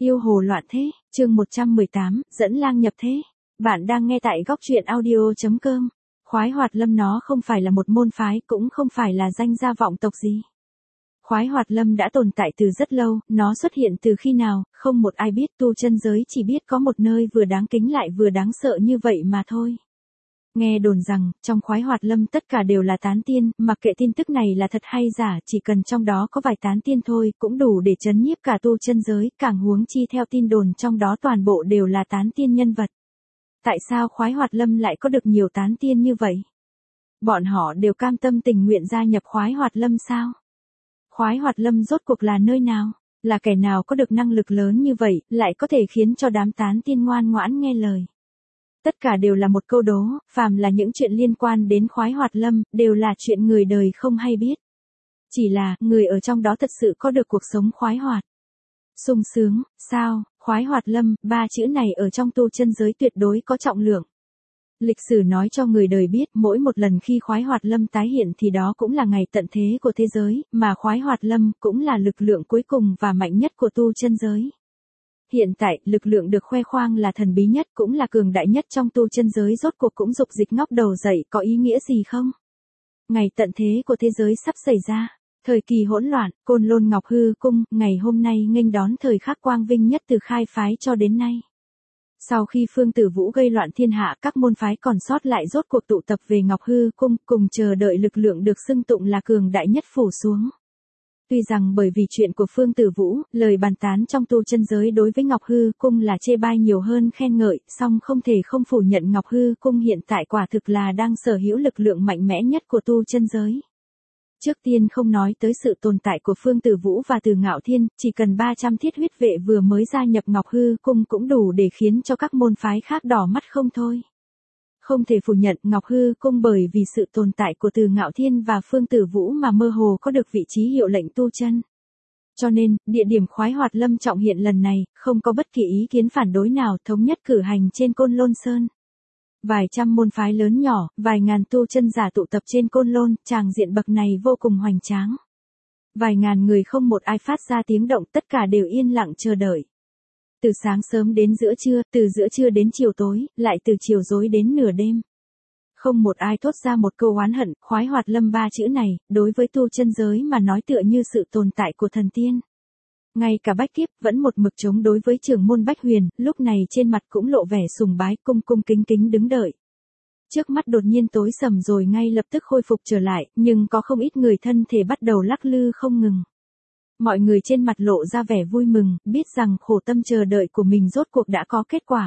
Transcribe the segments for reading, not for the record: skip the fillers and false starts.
Yêu hồ loạn thế, chương 118, dẫn lang nhập thế. Bạn đang nghe tại góc truyện audio.com. Khoái Hoạt Lâm nó không phải là một môn phái, cũng không phải là danh gia vọng tộc gì. Khoái Hoạt Lâm đã tồn tại từ rất lâu, nó xuất hiện từ khi nào, không một ai biết, tu chân giới chỉ biết có một nơi vừa đáng kính lại vừa đáng sợ như vậy mà thôi. Nghe đồn rằng, trong Khoái Hoạt Lâm tất cả đều là tán tiên, mặc kệ tin tức này là thật hay giả, chỉ cần trong đó có vài tán tiên thôi, cũng đủ để trấn nhiếp cả tu chân giới, càng huống chi theo tin đồn trong đó toàn bộ đều là tán tiên nhân vật. Tại sao Khoái Hoạt Lâm lại có được nhiều tán tiên như vậy? Bọn họ đều cam tâm tình nguyện gia nhập Khoái Hoạt Lâm sao? Khoái Hoạt Lâm rốt cuộc là nơi nào? Là kẻ nào có được năng lực lớn như vậy, lại có thể khiến cho đám tán tiên ngoan ngoãn nghe lời? Tất cả đều là một câu đố, phàm là những chuyện liên quan đến Khoái Hoạt Lâm, đều là chuyện người đời không hay biết. Chỉ là, người ở trong đó thật sự có được cuộc sống khoái hoạt. Sung sướng, sao, Khoái Hoạt Lâm, ba chữ này ở trong tu chân giới tuyệt đối có trọng lượng. Lịch sử nói cho người đời biết mỗi một lần khi Khoái Hoạt Lâm tái hiện thì đó cũng là ngày tận thế của thế giới, mà Khoái Hoạt Lâm cũng là lực lượng cuối cùng và mạnh nhất của tu chân giới. Hiện tại, lực lượng được khoe khoang là thần bí nhất cũng là cường đại nhất trong tu chân giới rốt cuộc cũng dục dịch ngóc đầu dậy có ý nghĩa gì không? Ngày tận thế của thế giới sắp xảy ra. Thời kỳ hỗn loạn, Côn Lôn Ngọc Hư Cung, ngày hôm nay nghênh đón thời khắc quang vinh nhất từ khai phái cho đến nay. Sau khi Phương Tử Vũ gây loạn thiên hạ, các môn phái còn sót lại rốt cuộc tụ tập về Ngọc Hư Cung, cùng chờ đợi lực lượng được xưng tụng là cường đại nhất phủ xuống. Tuy rằng bởi vì chuyện của Phương Tử Vũ, lời bàn tán trong tu chân giới đối với Ngọc Hư Cung là chê bai nhiều hơn khen ngợi, song không thể không phủ nhận Ngọc Hư Cung hiện tại quả thực là đang sở hữu lực lượng mạnh mẽ nhất của tu chân giới. Trước tiên không nói tới sự tồn tại của Phương Tử Vũ và Từ Ngạo Thiên, chỉ cần 300 thiết huyết vệ vừa mới gia nhập Ngọc Hư Cung cũng đủ để khiến cho các môn phái khác đỏ mắt không thôi. Không thể phủ nhận Ngọc Hư Cung bởi vì sự tồn tại của Từ Ngạo Thiên và Phương Tử Vũ mà mơ hồ có được vị trí hiệu lệnh tu chân. Cho nên, địa điểm Khoái Hoạt Lâm trọng hiện lần này, không có bất kỳ ý kiến phản đối nào thống nhất cử hành trên Côn Lôn Sơn. Vài trăm môn phái lớn nhỏ, vài ngàn tu chân giả tụ tập trên Côn Lôn, tràng diện bậc này vô cùng hoành tráng. Vài ngàn người không một ai phát ra tiếng động, tất cả đều yên lặng chờ đợi. Từ sáng sớm đến giữa trưa, từ giữa trưa đến chiều tối, lại từ chiều rối đến nửa đêm. Không một ai thốt ra một câu oán hận, Khoái Hoạt Lâm ba chữ này, đối với tu chân giới mà nói tựa như sự tồn tại của thần tiên. Ngay cả Bách Kiếp vẫn một mực chống đối với trưởng môn Bách Huyền, lúc này trên mặt cũng lộ vẻ sùng bái cung cung kính kính đứng đợi. Trước mắt đột nhiên tối sầm rồi ngay lập tức khôi phục trở lại, nhưng có không ít người thân thể bắt đầu lắc lư không ngừng. Mọi người trên mặt lộ ra vẻ vui mừng, biết rằng khổ tâm chờ đợi của mình rốt cuộc đã có kết quả.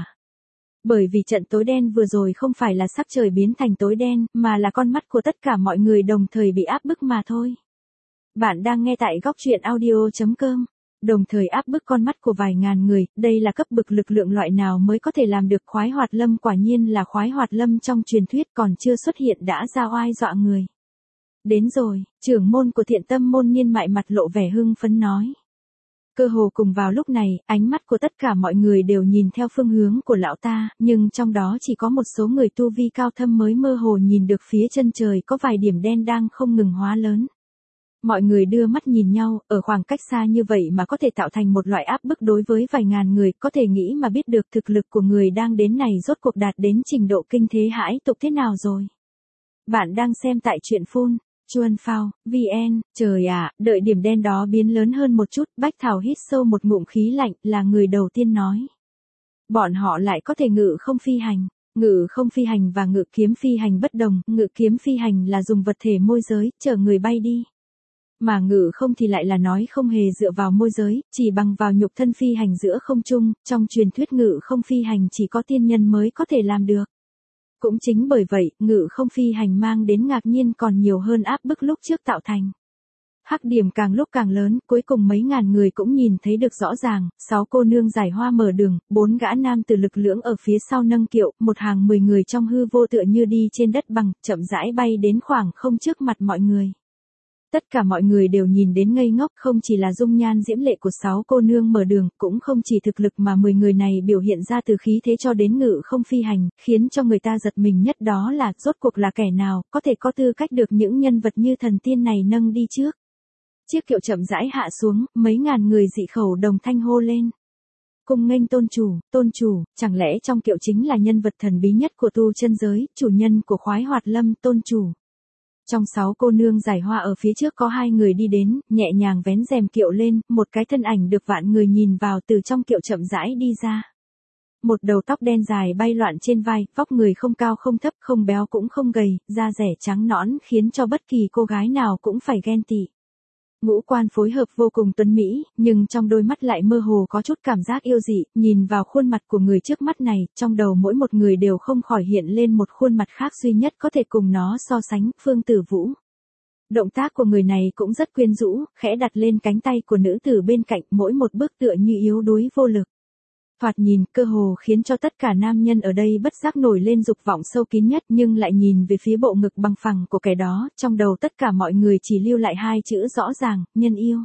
Bởi vì trận tối đen vừa rồi không phải là sắc trời biến thành tối đen, mà là con mắt của tất cả mọi người đồng thời bị áp bức mà thôi. Bạn đang nghe tại góc truyện audio.com. Đồng thời áp bức con mắt của vài ngàn người, đây là cấp bậc lực lượng loại nào mới có thể làm được. Khoái Hoạt Lâm quả nhiên là Khoái Hoạt Lâm trong truyền thuyết còn chưa xuất hiện đã ra oai dọa người. Đến rồi, trưởng môn của Thiện Tâm môn Niên Mại mặt lộ vẻ hưng phấn nói. Cơ hồ cùng vào lúc này, ánh mắt của tất cả mọi người đều nhìn theo phương hướng của lão ta, nhưng trong đó chỉ có một số người tu vi cao thâm mới mơ hồ nhìn được phía chân trời có vài điểm đen đang không ngừng hóa lớn. Mọi người đưa mắt nhìn nhau, ở khoảng cách xa như vậy mà có thể tạo thành một loại áp bức đối với vài ngàn người, có thể nghĩ mà biết được thực lực của người đang đến này rốt cuộc đạt đến trình độ kinh thế hãi tục thế nào rồi. Bạn đang xem tại truyện phun, Chuan Phao, VN, trời ạ, đợi điểm đen đó biến lớn hơn một chút, Bách Thảo hít sâu một ngụm khí lạnh, là người đầu tiên nói. Bọn họ lại có thể ngự không phi hành. Ngự không phi hành và ngự kiếm phi hành bất đồng, ngự kiếm phi hành là dùng vật thể môi giới, chở người bay đi. Mà ngự không thì lại là nói không hề dựa vào môi giới, chỉ bằng vào nhục thân phi hành giữa không trung, trong truyền thuyết ngự không phi hành chỉ có tiên nhân mới có thể làm được. Cũng chính bởi vậy, ngự không phi hành mang đến ngạc nhiên còn nhiều hơn áp bức lúc trước tạo thành. Hắc điểm càng lúc càng lớn, cuối cùng mấy ngàn người cũng nhìn thấy được rõ ràng, 6 cô nương giải hoa mở đường, 4 gã nam từ lực lưỡng ở phía sau nâng kiệu, một hàng 10 người trong hư vô tựa như đi trên đất bằng, chậm rãi bay đến khoảng không trước mặt mọi người. Tất cả mọi người đều nhìn đến ngây ngốc, không chỉ là dung nhan diễm lệ của 6 cô nương mở đường, cũng không chỉ thực lực mà 10 người này biểu hiện ra từ khí thế cho đến ngự không phi hành, khiến cho người ta giật mình nhất đó là rốt cuộc là kẻ nào, có thể có tư cách được những nhân vật như thần tiên này nâng đi trước. Chiếc kiệu chậm rãi hạ xuống, mấy ngàn người dị khẩu đồng thanh hô lên. cung nghênh tôn chủ, chẳng lẽ trong kiệu chính là nhân vật thần bí nhất của tu chân giới, chủ nhân của khoái hoạt lâm, tôn chủ. Trong 6 cô nương giải hoa ở phía trước có 2 người đi đến, nhẹ nhàng vén rèm kiệu lên, một cái thân ảnh được vạn người nhìn vào từ trong kiệu chậm rãi đi ra. Một đầu tóc đen dài bay loạn trên vai, vóc người không cao không thấp, không béo cũng không gầy, da rẻ trắng nõn khiến cho bất kỳ cô gái nào cũng phải ghen tị. Ngũ quan phối hợp vô cùng tuấn mỹ, nhưng trong đôi mắt lại mơ hồ có chút cảm giác yêu dị, nhìn vào khuôn mặt của người trước mắt này, trong đầu mỗi một người đều không khỏi hiện lên một khuôn mặt khác duy nhất có thể cùng nó so sánh, Phương Tử Vũ. Động tác của người này cũng rất quyến rũ, khẽ đặt lên cánh tay của nữ tử bên cạnh, mỗi một bước tựa như yếu đuối vô lực. Thoạt nhìn, cơ hồ khiến cho tất cả nam nhân ở đây bất giác nổi lên dục vọng sâu kín nhất, nhưng lại nhìn về phía bộ ngực bằng phẳng của kẻ đó, trong đầu tất cả mọi người chỉ lưu lại 2 chữ rõ ràng, nhân yêu.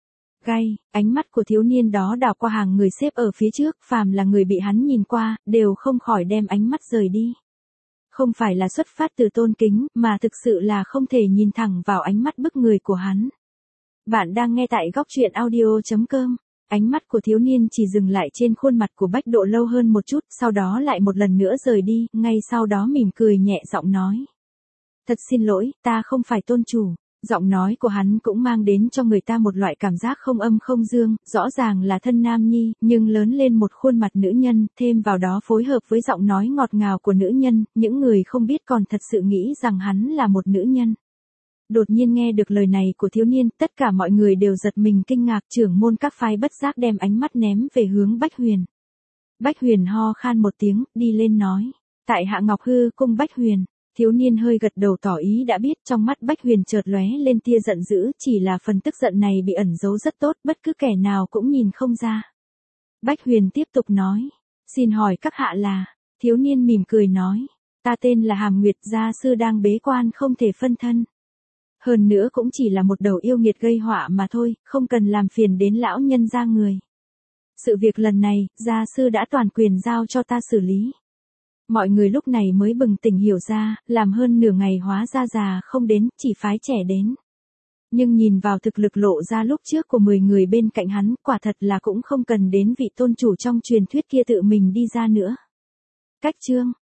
Gay, ánh mắt của thiếu niên đó đảo qua hàng người xếp ở phía trước, phàm là người bị hắn nhìn qua, đều không khỏi đem ánh mắt rời đi. Không phải là xuất phát từ tôn kính, mà thực sự là không thể nhìn thẳng vào ánh mắt bức người của hắn. Bạn đang nghe tại góc truyện audio.com. Ánh mắt của thiếu niên chỉ dừng lại trên khuôn mặt của Bách Độ lâu hơn một chút, sau đó lại một lần nữa rời đi, ngay sau đó mỉm cười nhẹ giọng nói. Thật xin lỗi, ta không phải tôn chủ. Giọng nói của hắn cũng mang đến cho người ta một loại cảm giác không âm không dương, rõ ràng là thân nam nhi, nhưng lớn lên một khuôn mặt nữ nhân, thêm vào đó phối hợp với giọng nói ngọt ngào của nữ nhân, những người không biết còn thật sự nghĩ rằng hắn là một nữ nhân. Đột nhiên nghe được lời này của thiếu niên, tất cả mọi người đều giật mình kinh ngạc, trưởng môn các phái bất giác đem ánh mắt ném về hướng Bách Huyền. Bách Huyền ho khan một tiếng, đi lên nói. Tại Hạ Ngọc Hư cung Bách Huyền. Thiếu niên hơi gật đầu tỏ ý đã biết, trong mắt Bách Huyền chợt lóe lên tia giận dữ, chỉ là phần tức giận này bị ẩn giấu rất tốt, bất cứ kẻ nào cũng nhìn không ra. Bách Huyền tiếp tục nói. Xin hỏi các hạ là. Thiếu niên mỉm cười nói. Ta tên là Hàm Nguyệt, gia sư đang bế quan không thể phân thân. Hơn nữa cũng chỉ là một đầu yêu nghiệt gây họa mà thôi, không cần làm phiền đến lão nhân gia người. Sự việc lần này, gia sư đã toàn quyền giao cho ta xử lý. Mọi người lúc này mới bừng tỉnh hiểu ra, làm hơn nửa ngày hóa ra già không đến, chỉ phái trẻ đến. Nhưng nhìn vào thực lực lộ ra lúc trước của 10 người bên cạnh hắn, quả thật là cũng không cần đến vị tôn chủ trong truyền thuyết kia tự mình đi ra nữa. Cách chương.